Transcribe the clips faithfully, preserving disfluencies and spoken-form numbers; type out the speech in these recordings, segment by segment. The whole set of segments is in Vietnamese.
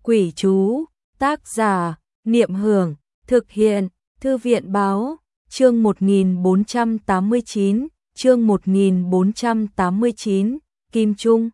Quỷ chú, tác giả, Niệm Hưởng, thực hiện, Thư viện báo, chương một nghìn bốn trăm tám mươi chín, chương một nghìn bốn trăm tám mươi chín, Kim Trung.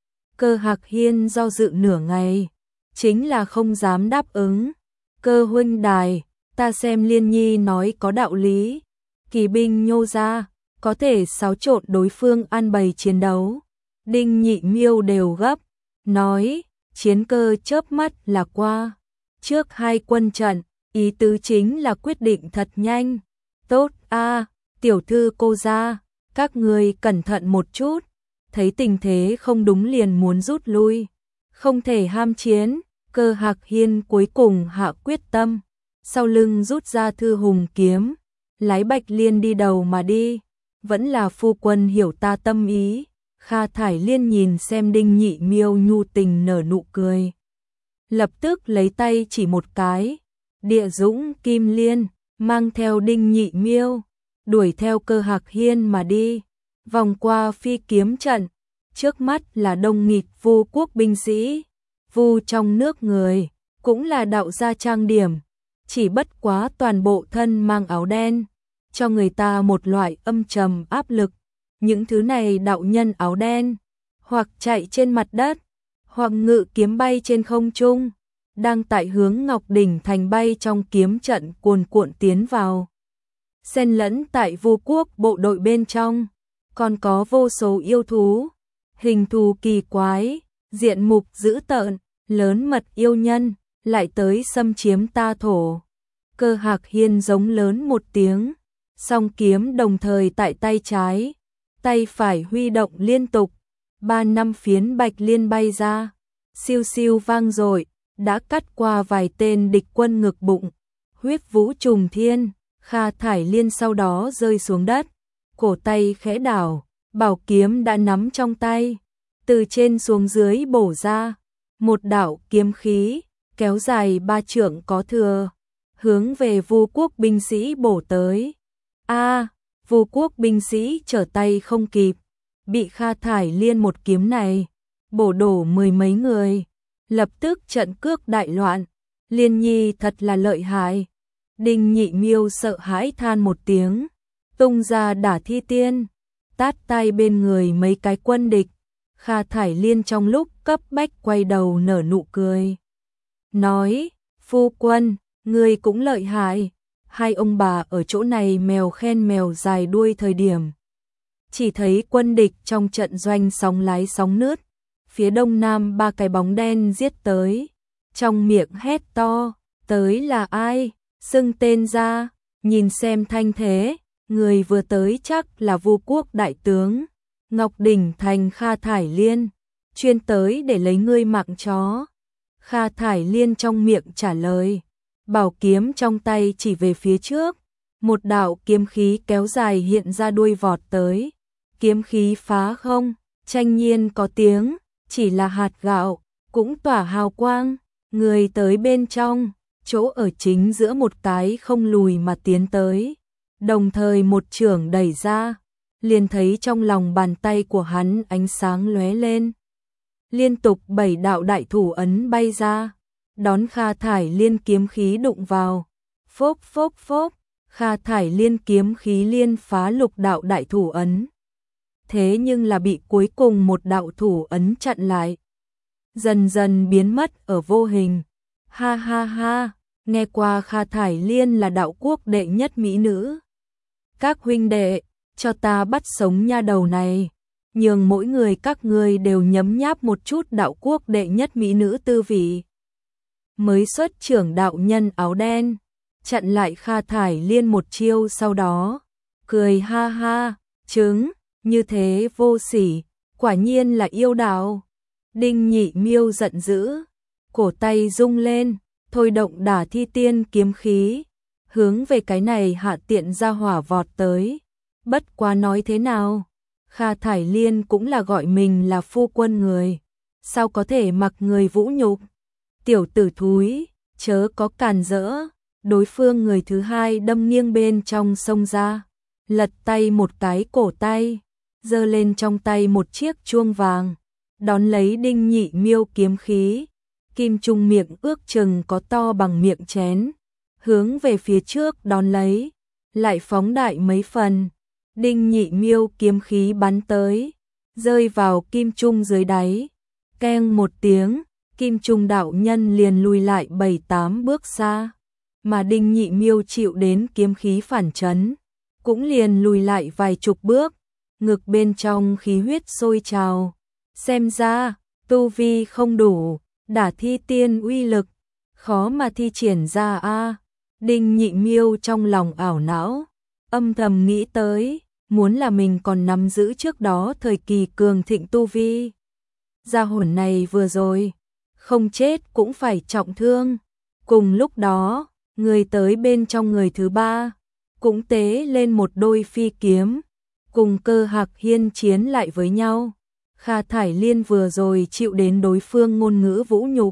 Cơ Hạc Hiên do dự nửa ngày, chính là không dám đáp ứng. Cơ huynh đài, ta xem Liên Nhi nói có đạo lý, kỳ binh nhô ra, có thể xáo trộn đối phương an bày chiến đấu. Đinh Nhị Miêu đều gấp, nói, chiến cơ chớp mắt là qua. Trước hai quân trận, ý tứ chính là quyết định thật nhanh. Tốt a, tiểu thư cô gia, các người cẩn thận một chút. Thấy tình thế không đúng liền muốn rút lui, không thể ham chiến. Cơ Hạc Hiên cuối cùng hạ quyết tâm, sau lưng rút ra thư hùng kiếm, lái Bạch Liên đi đầu mà đi. Vẫn là phu quân hiểu ta tâm ý. Kha Thải Liên nhìn xem Đinh Nhị Miêu nhu tình nở nụ cười, lập tức lấy tay chỉ một cái, Địa Dũng Kim Liên, mang theo Đinh Nhị Miêu, đuổi theo Cơ Hạc Hiên mà đi. Vòng qua phi kiếm trận, trước mắt là đông nghịt Vu quốc binh sĩ. Vu trong nước người, cũng là đạo gia trang điểm, chỉ bất quá toàn bộ thân mang áo đen, cho người ta một loại âm trầm áp lực. Những thứ này đạo nhân áo đen, hoặc chạy trên mặt đất, hoặc ngự kiếm bay trên không trung, đang tại hướng Ngọc Đỉnh Thành bay trong kiếm trận cuồn cuộn tiến vào. Xen lẫn tại Vu quốc bộ đội bên trong, còn có vô số yêu thú, hình thù kỳ quái, diện mục dữ tợn, lớn mật yêu nhân, lại tới xâm chiếm ta thổ. Cơ Hạc Hiên giống lớn một tiếng, song kiếm đồng thời tại tay trái, tay phải huy động liên tục, ba năm phiến bạch liên bay ra, siêu siêu vang dội, đã cắt qua vài tên địch quân ngực bụng. Huyết vũ trùng thiên, Kha Thải Liên sau đó rơi xuống đất, cổ tay khẽ đảo, bảo kiếm đã nắm trong tay, từ trên xuống dưới bổ ra, một đạo kiếm khí, kéo dài ba trượng có thừa, hướng về Vu quốc binh sĩ bổ tới. A, Vu quốc binh sĩ trở tay không kịp, bị Kha Thải Liên một kiếm này bổ đổ mười mấy người, lập tức trận cước đại loạn. Liên Nhi thật là lợi hại. Đinh Nhị Miêu sợ hãi than một tiếng, tung ra đả thi tiên, tát tay bên người mấy cái quân địch. Kha Thải Liên trong lúc cấp bách quay đầu nở nụ cười, nói, phu quân, ngươi cũng lợi hại. Hai ông bà ở chỗ này mèo khen mèo dài đuôi thời điểm, chỉ thấy quân địch trong trận doanh sóng lái sóng nướt, phía đông nam ba cái bóng đen giết tới, trong miệng hét to, tới là ai, xưng tên ra, nhìn xem thanh thế, người vừa tới chắc là Vu quốc đại tướng, Ngọc Đỉnh Thành Kha Thải Liên, chuyên tới để lấy ngươi mạng chó. Kha Thải Liên trong miệng trả lời, bảo kiếm trong tay chỉ về phía trước, một đạo kiếm khí kéo dài hiện ra đuôi vọt tới, kiếm khí phá không, tranh nhiên có tiếng, chỉ là hạt gạo, cũng tỏa hào quang, người tới bên trong, chỗ ở chính giữa một cái không lùi mà tiến tới, đồng thời một chưởng đẩy ra, liền thấy trong lòng bàn tay của hắn ánh sáng lóe lên, liên tục bảy đạo đại thủ ấn bay ra, đón Kha Thải Liên kiếm khí đụng vào, phốc phốc phốc, Kha Thải Liên kiếm khí liên phá lục đạo đại thủ ấn. Thế nhưng là bị cuối cùng một đạo thủ ấn chặn lại, dần dần biến mất ở vô hình. Ha ha ha, nghe qua Kha Thải Liên là đạo quốc đệ nhất mỹ nữ. Các huynh đệ, cho ta bắt sống nha đầu này, nhường mỗi người các ngươi đều nhấm nháp một chút đạo quốc đệ nhất mỹ nữ tư vị. Mới xuất trưởng đạo nhân áo đen, chặn lại Kha Thải Liên một chiêu sau đó, cười ha ha, trứng, như thế vô sỉ, quả nhiên là yêu đạo. Đinh Nhị Miêu giận dữ, cổ tay rung lên, thôi động đả thi tiên kiếm khí, hướng về cái này hạ tiện ra hỏa vọt tới. Bất quá nói thế nào, Kha Thải Liên cũng là gọi mình là phu quân người, sao có thể mặc người vũ nhục. Tiểu tử thúi, chớ có càn rỡ. Đối phương người thứ hai đâm nghiêng bên trong sông ra, lật tay một cái cổ tay, giơ lên trong tay một chiếc chuông vàng, đón lấy Đinh Nhị Miêu kiếm khí. kim trung miệng ước chừng có to bằng miệng chén, hướng về phía trước đón lấy, lại phóng đại mấy phần. Đinh Nhị Miêu kiếm khí bắn tới, rơi vào kim trung dưới đáy, keng một tiếng, kim trung đạo nhân liền lùi lại bảy tám bước xa, mà Đinh Nhị Miêu chịu đến kiếm khí phản chấn, cũng liền lùi lại vài chục bước, ngực bên trong khí huyết sôi trào, xem ra tu vi không đủ, đả thi tiên uy lực, khó mà thi triển ra a. Đinh Nhị Miêu trong lòng ảo não, âm thầm nghĩ tới, muốn là mình còn nắm giữ trước đó thời kỳ cường thịnh tu vi. Gia hồn này vừa rồi, không chết cũng phải trọng thương. Cùng lúc đó, người tới bên trong người thứ ba, cũng tế lên một đôi phi kiếm, cùng Cơ Hạc Hiên chiến lại với nhau. Kha Thải Liên vừa rồi chịu đến đối phương ngôn ngữ vũ nhục,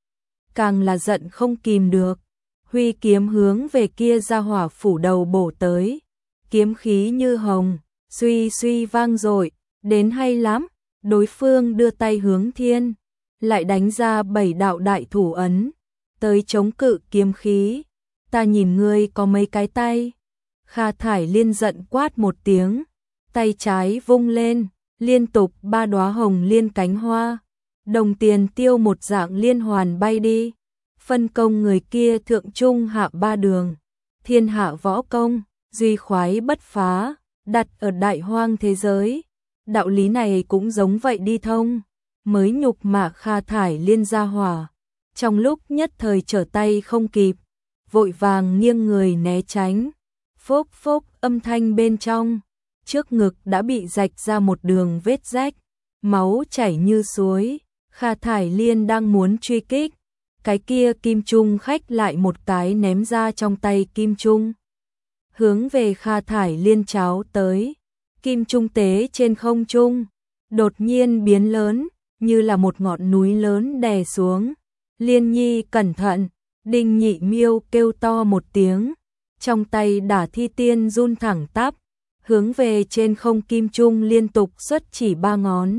càng là giận không kìm được, huy kiếm hướng về kia gia hỏa phủ đầu bổ tới. Kiếm khí như hồng, suy suy vang dội, đến hay lắm. Đối phương đưa tay hướng thiên, lại đánh ra bảy đạo đại thủ ấn, tới chống cự kiếm khí. Ta nhìn ngươi có mấy cái tay. Kha Thải Liên giận quát một tiếng, tay trái vung lên, liên tục ba đóa hồng liên cánh hoa, đồng tiền tiêu một dạng liên hoàn bay đi. Phân công người kia thượng trung hạ ba đường, thiên hạ võ công, duy khoái bất phá, đặt ở đại hoang thế giới. Đạo lý này cũng giống vậy đi thông, mới nhục mạ Kha Thải Liên gia hỏa. Trong lúc nhất thời trở tay không kịp, vội vàng nghiêng người né tránh. Phốc phốc âm thanh bên trong, trước ngực đã bị rạch ra một đường vết rách, máu chảy như suối. Kha Thải Liên đang muốn truy kích, cái kia kim trung khách lại một cái ném ra trong tay kim trung, hướng về Kha Thải Liên cháo tới. Kim trung tế trên không trung, đột nhiên biến lớn, như là một ngọn núi lớn đè xuống. Liên Nhi cẩn thận, Đinh Nhị Miêu kêu to một tiếng, trong tay đả thi tiên run thẳng tắp, hướng về trên không kim trung liên tục xuất chỉ ba ngón.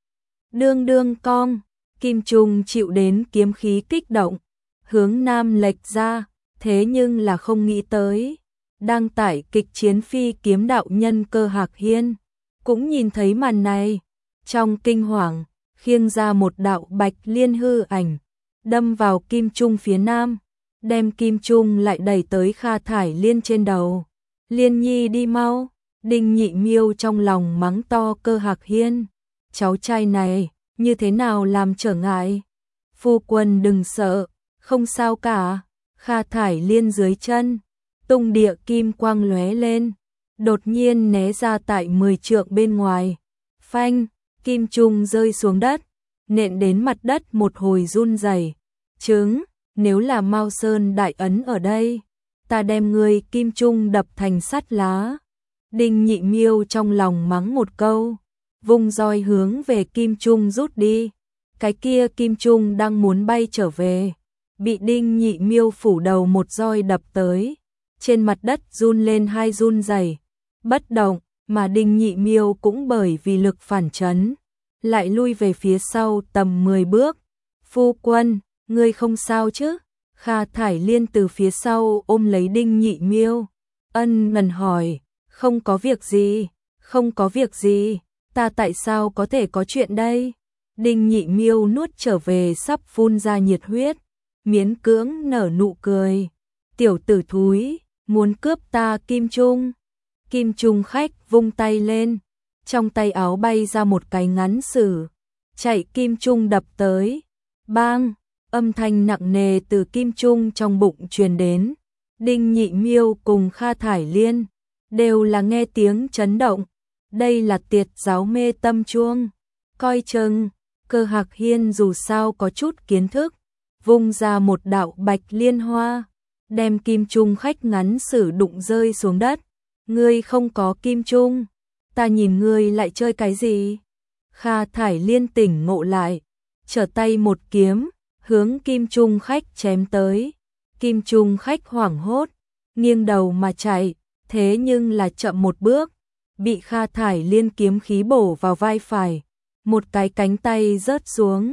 Đương đương cong, kim trung chịu đến kiếm khí kích động, hướng nam lệch ra, thế nhưng là không nghĩ tới. Đang tải kịch chiến phi kiếm đạo nhân Cơ Hạc Hiên, cũng nhìn thấy màn này, trong kinh hoàng, khiêng ra một đạo bạch liên hư ảnh, đâm vào kim trung phía nam, đem kim trung lại đẩy tới Kha Thải Liên trên đầu. Liên Nhi đi mau, Đinh Nhị Miêu trong lòng mắng to Cơ Hạc Hiên, cháu trai này, như thế nào làm trở ngại. Phu quân đừng sợ, không sao cả. Kha Thải Liên dưới chân, tung địa kim quang lóe lên, đột nhiên né ra tại mười trượng bên ngoài. Phanh, kim trung rơi xuống đất, nện đến mặt đất một hồi run rẩy. Trứng, nếu là Mao Sơn đại ấn ở đây, ta đem ngươi kim trung đập thành sắt lá. Đinh Nhị Miêu trong lòng mắng một câu, vung roi hướng về kim trung rút đi. Cái kia kim trung đang muốn bay trở về, bị Đinh Nhị Miêu phủ đầu một roi đập tới, trên mặt đất run lên hai run rẩy, bất động, mà Đinh Nhị Miêu cũng bởi vì lực phản chấn, lại lui về phía sau tầm mười bước. Phu quân, ngươi không sao chứ? Kha Thải Liên từ phía sau ôm lấy Đinh Nhị Miêu, ân ngần hỏi, không có việc gì, không có việc gì, ta tại sao có thể có chuyện đây? Đinh Nhị Miêu nuốt trở về sắp phun ra nhiệt huyết, miễn cưỡng nở nụ cười, tiểu tử thúi, muốn cướp ta kim trung. Kim trung khách vung tay lên, trong tay áo bay ra một cái ngắn sử, chạy kim trung đập tới. Bang, âm thanh nặng nề từ kim trung trong bụng truyền đến. Đinh Nhị Miêu cùng Kha Thải Liên đều là nghe tiếng chấn động. Đây là tiệt giáo mê tâm chuông. Coi chừng, Cơ Hạc Hiên dù sao có chút kiến thức, vung ra một đạo bạch liên hoa, đem kim trung khách ngắn sử đụng rơi xuống đất. Ngươi không có kim trung, ta nhìn ngươi lại chơi cái gì? Kha Thải Liên tỉnh ngộ lại, trở tay một kiếm, hướng kim trung khách chém tới. Kim trung khách hoảng hốt, nghiêng đầu mà chạy, thế nhưng là chậm một bước, bị Kha Thải Liên kiếm khí bổ vào vai phải, một cái cánh tay rớt xuống.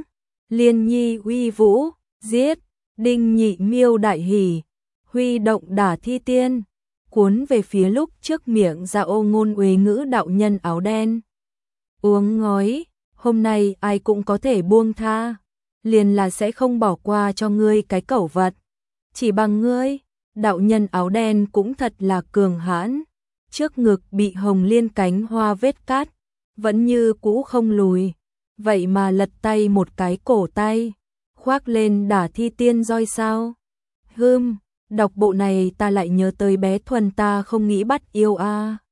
Liên nhi uy vũ, giết, Đinh Nhị Miêu đại hỉ, huy động đả thi tiên, cuốn về phía lúc trước miệng ra ô ngôn uế ngữ đạo nhân áo đen. Uống ngói, hôm nay ai cũng có thể buông tha, liền là sẽ không bỏ qua cho ngươi cái cẩu vật. Chỉ bằng ngươi, đạo nhân áo đen cũng thật là cường hãn, trước ngực bị hồng liên cánh hoa vết cát, vẫn như cũ không lùi, vậy mà lật tay một cái cổ tay, khoác lên đả thi tiên roi sao. Hưm, đọc bộ này ta lại nhớ tới bé Thuần ta không nghĩ bắt yêu a.